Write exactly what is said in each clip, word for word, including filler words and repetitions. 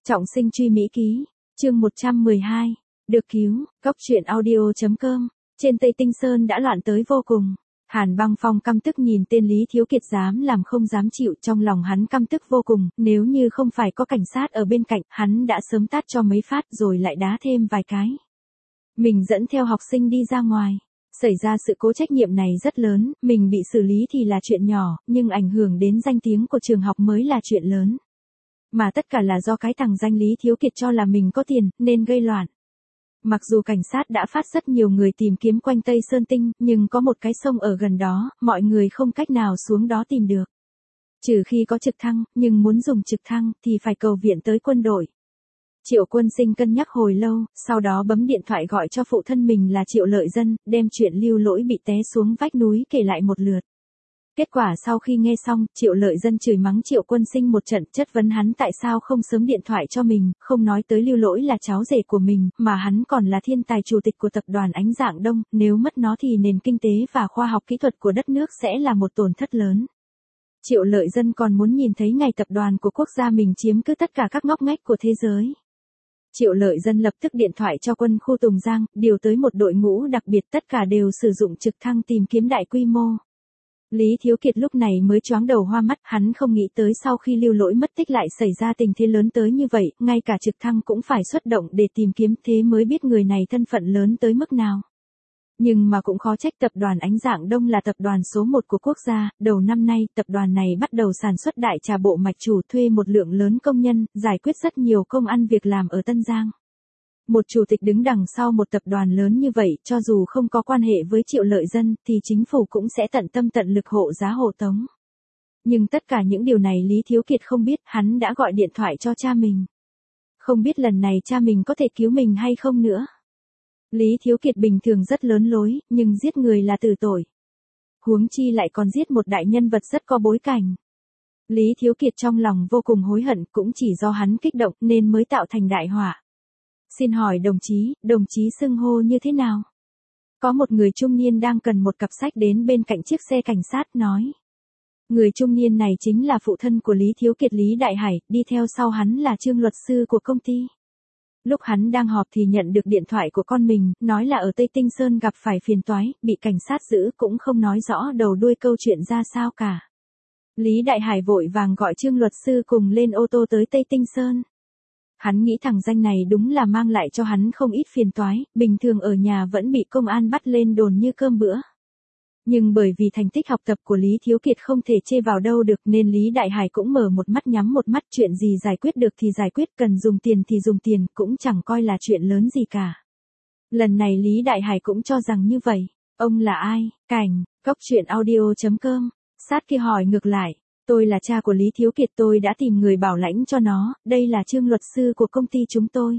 Trọng sinh truy Mỹ ký, chương một trăm mười hai, được cứu, góc truyện audio chấm com, trên Tây Tinh Sơn đã loạn tới vô cùng. Hàn Băng Phong căm tức nhìn tên Lý Thiếu Kiệt dám làm không dám chịu, trong lòng hắn căm tức vô cùng, nếu như không phải có cảnh sát ở bên cạnh, hắn đã sớm tát cho mấy phát rồi lại đá thêm vài cái. Mình dẫn theo học sinh đi ra ngoài. Xảy ra sự cố trách nhiệm này rất lớn, mình bị xử lý thì là chuyện nhỏ, nhưng ảnh hưởng đến danh tiếng của trường học mới là chuyện lớn. Mà tất cả là do cái thằng danh Lý Thiếu Kiệt cho là mình có tiền, nên gây loạn. Mặc dù cảnh sát đã phát rất nhiều người tìm kiếm quanh Tây Sơn Tinh, nhưng có một cái sông ở gần đó, mọi người không cách nào xuống đó tìm được. Trừ khi có trực thăng, nhưng muốn dùng trực thăng thì phải cầu viện tới quân đội. Triệu Quân Sinh cân nhắc hồi lâu, sau đó bấm điện thoại gọi cho phụ thân mình là Triệu Lợi Dân, đem chuyện Lưu Lỗi bị té xuống vách núi kể lại một lượt. Kết quả sau khi nghe xong, Triệu Lợi Dân chửi mắng Triệu Quân Sinh một trận, chất vấn hắn tại sao không sớm điện thoại cho mình, không nói tới Lưu Lỗi là cháu rể của mình, mà hắn còn là thiên tài chủ tịch của tập đoàn Ánh Dạng Đông, nếu mất nó thì nền kinh tế và khoa học kỹ thuật của đất nước sẽ là một tổn thất lớn. Triệu Lợi Dân còn muốn nhìn thấy ngày tập đoàn của quốc gia mình chiếm cứ tất cả các ngóc ngách của thế giới. Triệu Lợi Dân lập tức điện thoại cho quân khu Tùng Giang, điều tới một đội ngũ đặc biệt, tất cả đều sử dụng trực thăng tìm kiếm đại quy mô. Lý Thiếu Kiệt lúc này mới choáng đầu hoa mắt, hắn không nghĩ tới sau khi Lưu Lỗi mất tích lại xảy ra tình thế lớn tới như vậy, ngay cả trực thăng cũng phải xuất động để tìm kiếm, thế mới biết người này thân phận lớn tới mức nào. Nhưng mà cũng khó trách tập đoàn Ánh Dạng Đông là tập đoàn số một của quốc gia, đầu năm nay tập đoàn này bắt đầu sản xuất đại trà bộ mạch chủ, thuê một lượng lớn công nhân, giải quyết rất nhiều công ăn việc làm ở Tân Giang. Một chủ tịch đứng đằng sau một tập đoàn lớn như vậy, cho dù không có quan hệ với Triệu Lợi Dân, thì chính phủ cũng sẽ tận tâm tận lực hộ giá hộ tống. Nhưng tất cả những điều này Lý Thiếu Kiệt không biết, hắn đã gọi điện thoại cho cha mình. Không biết lần này cha mình có thể cứu mình hay không nữa. Lý Thiếu Kiệt bình thường rất lớn lối, nhưng giết người là tử tội. Huống chi lại còn giết một đại nhân vật rất có bối cảnh. Lý Thiếu Kiệt trong lòng vô cùng hối hận, cũng chỉ do hắn kích động nên mới tạo thành đại họa. Xin hỏi đồng chí, đồng chí xưng hô như thế nào? Có một người trung niên đang cần một cặp sách đến bên cạnh chiếc xe cảnh sát, nói. Người trung niên này chính là phụ thân của Lý Thiếu Kiệt, Lý Đại Hải, đi theo sau hắn là Trương luật sư của công ty. Lúc hắn đang họp thì nhận được điện thoại của con mình, nói là ở Tây Tinh Sơn gặp phải phiền toái, bị cảnh sát giữ, cũng không nói rõ đầu đuôi câu chuyện ra sao cả. Lý Đại Hải vội vàng gọi Trương luật sư cùng lên ô tô tới Tây Tinh Sơn. Hắn nghĩ thằng danh này đúng là mang lại cho hắn không ít phiền toái, bình thường ở nhà vẫn bị công an bắt lên đồn như cơm bữa. Nhưng bởi vì thành tích học tập của Lý Thiếu Kiệt không thể chê vào đâu được nên Lý Đại Hải cũng mở một mắt nhắm một mắt, chuyện gì giải quyết được thì giải quyết, cần dùng tiền thì dùng tiền, cũng chẳng coi là chuyện lớn gì cả. Lần này Lý Đại Hải cũng cho rằng như vậy. Ông là ai? Cảnh, góc truyện audio chấm com. Sát kia hỏi ngược lại. Tôi là cha của Lý Thiếu Kiệt, tôi đã tìm người bảo lãnh cho nó, đây là Trương luật sư của công ty chúng tôi.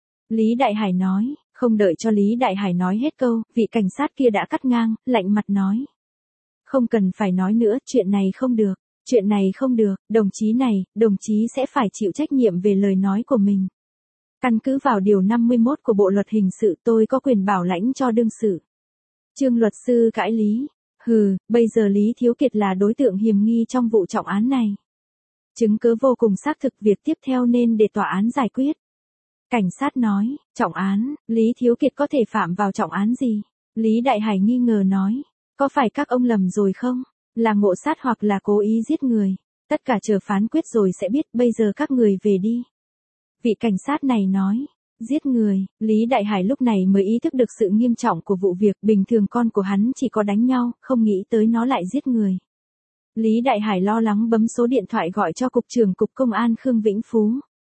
Lý Đại Hải nói, không đợi cho Lý Đại Hải nói hết câu, vị cảnh sát kia đã cắt ngang, lạnh mặt nói. Không cần phải nói nữa, chuyện này không được, chuyện này không được, đồng chí này, đồng chí sẽ phải chịu trách nhiệm về lời nói của mình. Căn cứ vào điều năm mươi mốt của Bộ luật hình sự, tôi có quyền bảo lãnh cho đương sự. Trương luật sư cãi lý. Hừ, bây giờ Lý Thiếu Kiệt là đối tượng hiểm nghi trong vụ trọng án này. Chứng cứ vô cùng xác thực, việc tiếp theo nên để tòa án giải quyết. Cảnh sát nói, trọng án, Lý Thiếu Kiệt có thể phạm vào trọng án gì? Lý Đại Hải nghi ngờ nói, có phải các ông lầm rồi không? Là ngộ sát hoặc là cố ý giết người? Tất cả chờ phán quyết rồi sẽ biết, bây giờ các người về đi. Vị cảnh sát này nói. Giết người, Lý Đại Hải lúc này mới ý thức được sự nghiêm trọng của vụ việc, bình thường con của hắn chỉ có đánh nhau, không nghĩ tới nó lại giết người. Lý Đại Hải lo lắng bấm số điện thoại gọi cho Cục trưởng Cục Công an Khương Vĩnh Phú.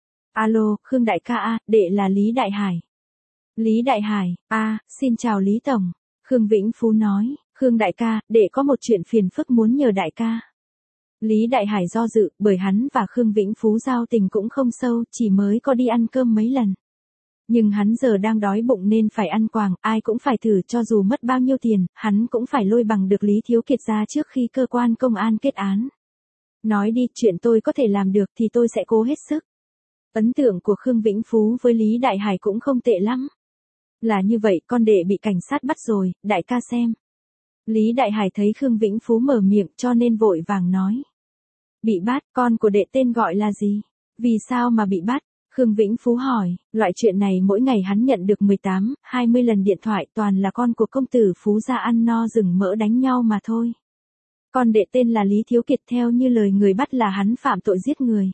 Alo, Khương đại ca a, đệ là Lý Đại Hải. Lý Đại Hải, a, xin chào Lý Tổng. Khương Vĩnh Phú nói, Khương đại ca, đệ có một chuyện phiền phức muốn nhờ đại ca. Lý Đại Hải do dự, bởi hắn và Khương Vĩnh Phú giao tình cũng không sâu, chỉ mới có đi ăn cơm mấy lần. Nhưng hắn giờ đang đói bụng nên phải ăn quàng, ai cũng phải thử, cho dù mất bao nhiêu tiền, hắn cũng phải lôi bằng được Lý Thiếu Kiệt ra trước khi cơ quan công an kết án. Nói đi, chuyện tôi có thể làm được thì tôi sẽ cố hết sức. Ấn tượng của Khương Vĩnh Phú với Lý Đại Hải cũng không tệ lắm. Là như vậy, con đệ bị cảnh sát bắt rồi, đại ca xem. Lý Đại Hải thấy Khương Vĩnh Phú mở miệng cho nên vội vàng nói. Bị bắt, con của đệ tên gọi là gì? Vì sao mà bị bắt? Khương Vĩnh Phú hỏi, loại chuyện này mỗi ngày hắn nhận được mười tám, hai mươi lần điện thoại toàn là con của công tử Phú gia ăn no rừng mỡ đánh nhau mà thôi. Con đệ tên là Lý Thiếu Kiệt theo như lời người bắt là hắn phạm tội giết người.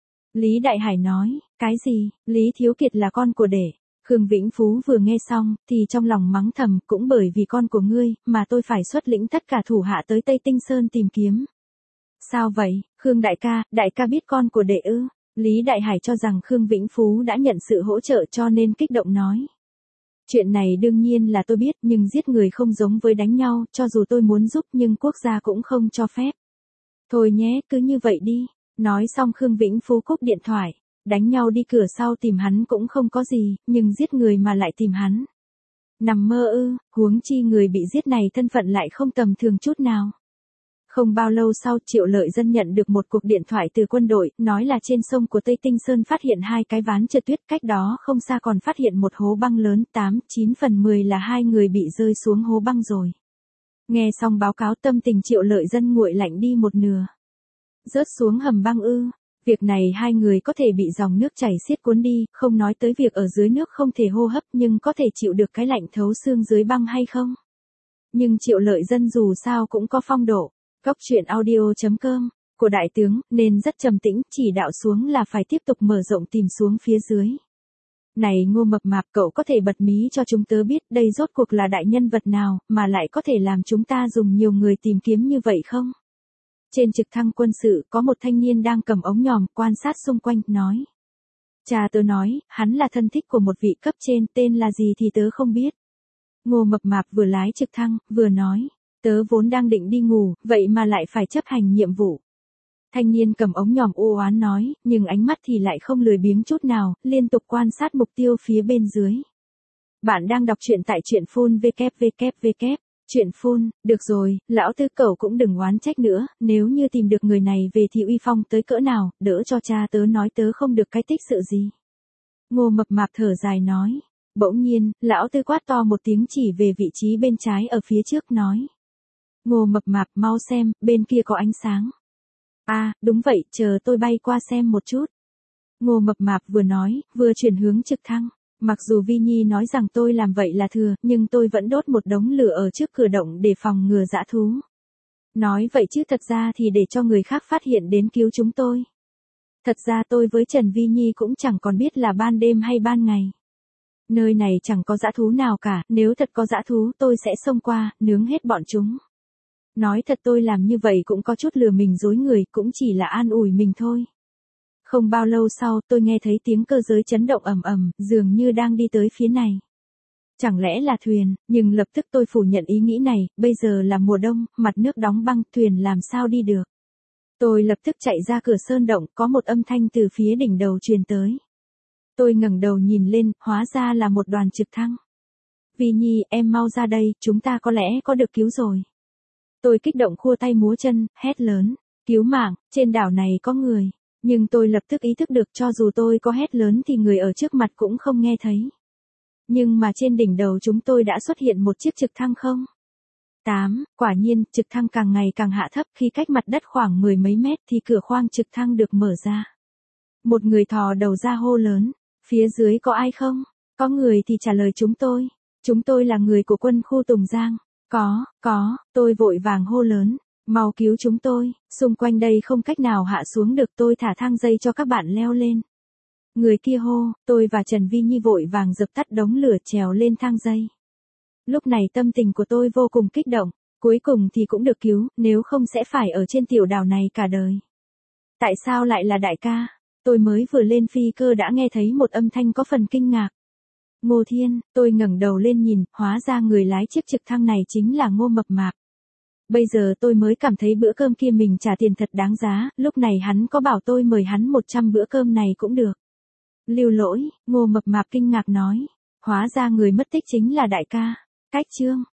Lý Đại Hải nói, cái gì, Lý Thiếu Kiệt là con của đệ. Khương Vĩnh Phú vừa nghe xong, thì trong lòng mắng thầm, cũng bởi vì con của ngươi, mà tôi phải xuất lĩnh tất cả thủ hạ tới Tây Tinh Sơn tìm kiếm. Sao vậy, Khương đại ca, đại ca biết con của đệ ư? Lý Đại Hải cho rằng Khương Vĩnh Phú đã nhận sự hỗ trợ cho nên kích động nói. Chuyện này đương nhiên là tôi biết, nhưng giết người không giống với đánh nhau, cho dù tôi muốn giúp nhưng quốc gia cũng không cho phép. Thôi nhé, cứ như vậy đi. Nói xong Khương Vĩnh Phú cúp điện thoại. Đánh nhau đi cửa sau tìm hắn cũng không có gì, nhưng giết người mà lại tìm hắn. Nằm mơ ư, huống chi người bị giết này thân phận lại không tầm thường chút nào. Không bao lâu sau Triệu Lợi Dân nhận được một cuộc điện thoại từ quân đội, nói là trên sông của Tây Tinh Sơn phát hiện hai cái ván trượt tuyết, cách đó không xa còn phát hiện một hố băng lớn, tám, chín phần mười là hai người bị rơi xuống hố băng rồi. Nghe xong báo cáo tâm tình Triệu Lợi Dân nguội lạnh đi một nửa. Rớt xuống hầm băng ư, việc này hai người có thể bị dòng nước chảy xiết cuốn đi, không nói tới việc ở dưới nước không thể hô hấp nhưng có thể chịu được cái lạnh thấu xương dưới băng hay không. Nhưng Triệu Lợi Dân dù sao cũng có phong độ. Góc truyện audio chấm com của đại tướng nên rất trầm tĩnh, chỉ đạo xuống là phải tiếp tục mở rộng tìm xuống phía dưới. Này Ngô Mập Mạp, cậu có thể bật mí cho chúng tớ biết đây rốt cuộc là đại nhân vật nào mà lại có thể làm chúng ta dùng nhiều người tìm kiếm như vậy không? Trên trực thăng quân sự có một thanh niên đang cầm ống nhòm quan sát xung quanh, nói. Cha tớ nói, hắn là thân thích của một vị cấp trên, tên là gì thì tớ không biết. Ngô Mập Mạp vừa lái trực thăng, vừa nói. Tớ vốn đang định đi ngủ, vậy mà lại phải chấp hành nhiệm vụ. Thanh niên cầm ống nhòm u oán nói, nhưng ánh mắt thì lại không lười biếng chút nào, liên tục quan sát mục tiêu phía bên dưới. Bạn đang đọc truyện tại truyện phun vê vê vê. Truyện phun, được rồi, lão tư cẩu cũng đừng oán trách nữa, nếu như tìm được người này về thì uy phong tới cỡ nào, đỡ cho cha tớ nói tớ không được cái tích sự gì. Ngô Mập Mạp thở dài nói. Bỗng nhiên, lão tư quát to một tiếng chỉ về vị trí bên trái ở phía trước nói. Ngô Mập Mạp, mau xem, bên kia có ánh sáng. À, đúng vậy, chờ tôi bay qua xem một chút. Ngô Mập Mạp vừa nói, vừa chuyển hướng trực thăng. Mặc dù Vi Nhi nói rằng tôi làm vậy là thừa, nhưng tôi vẫn đốt một đống lửa ở trước cửa động để phòng ngừa dã thú. Nói vậy chứ thật ra thì để cho người khác phát hiện đến cứu chúng tôi. Thật ra tôi với Trần Vi Nhi cũng chẳng còn biết là ban đêm hay ban ngày. Nơi này chẳng có dã thú nào cả, nếu thật có dã thú tôi sẽ xông qua, nướng hết bọn chúng. Nói thật tôi làm như vậy cũng có chút lừa mình dối người, cũng chỉ là an ủi mình thôi. Không bao lâu sau tôi nghe thấy tiếng cơ giới chấn động ầm ầm, dường như đang đi tới phía này. Chẳng lẽ là thuyền, nhưng lập tức tôi phủ nhận ý nghĩ này, bây giờ là mùa đông, mặt nước đóng băng, thuyền làm sao đi được. Tôi lập tức chạy ra cửa sơn động, có một âm thanh từ phía đỉnh đầu truyền tới. Tôi ngẩng đầu nhìn lên, hóa ra là một đoàn trực thăng. Vi Nhi, em mau ra đây, chúng ta có lẽ có được cứu rồi. Tôi kích động khua tay múa chân, hét lớn, cứu mạng, trên đảo này có người. Nhưng tôi lập tức ý thức được cho dù tôi có hét lớn thì người ở trước mặt cũng không nghe thấy. Nhưng mà trên đỉnh đầu chúng tôi đã xuất hiện một chiếc trực thăng không. tám, quả nhiên, trực thăng càng ngày càng hạ thấp, khi cách mặt đất khoảng mười mấy mét thì cửa khoang trực thăng được mở ra. Một người thò đầu ra hô lớn, phía dưới có ai không? Có người thì trả lời chúng tôi. Chúng tôi là người của quân khu Tùng Giang. Có, có, tôi vội vàng hô lớn. Mau cứu chúng tôi, xung quanh đây không cách nào hạ xuống được, tôi thả thang dây cho các bạn leo lên. Người kia hô, tôi và Trần Vi Nhi vội vàng dập tắt đống lửa trèo lên thang dây. Lúc này tâm tình của tôi vô cùng kích động, cuối cùng thì cũng được cứu, nếu không sẽ phải ở trên tiểu đảo này cả đời. Tại sao lại là đại ca? Tôi mới vừa lên phi cơ đã nghe thấy một âm thanh có phần kinh ngạc. Ngô Thiên, tôi ngẩng đầu lên nhìn, hóa ra người lái chiếc trực thăng này chính là Ngô Mập Mạp. Bây giờ tôi mới cảm thấy bữa cơm kia mình trả tiền thật đáng giá, lúc này hắn có bảo tôi mời hắn một trăm bữa cơm này cũng được. Lưu Lỗi, Ngô Mập Mạp kinh ngạc nói, hóa ra người mất tích chính là đại ca. Cách chương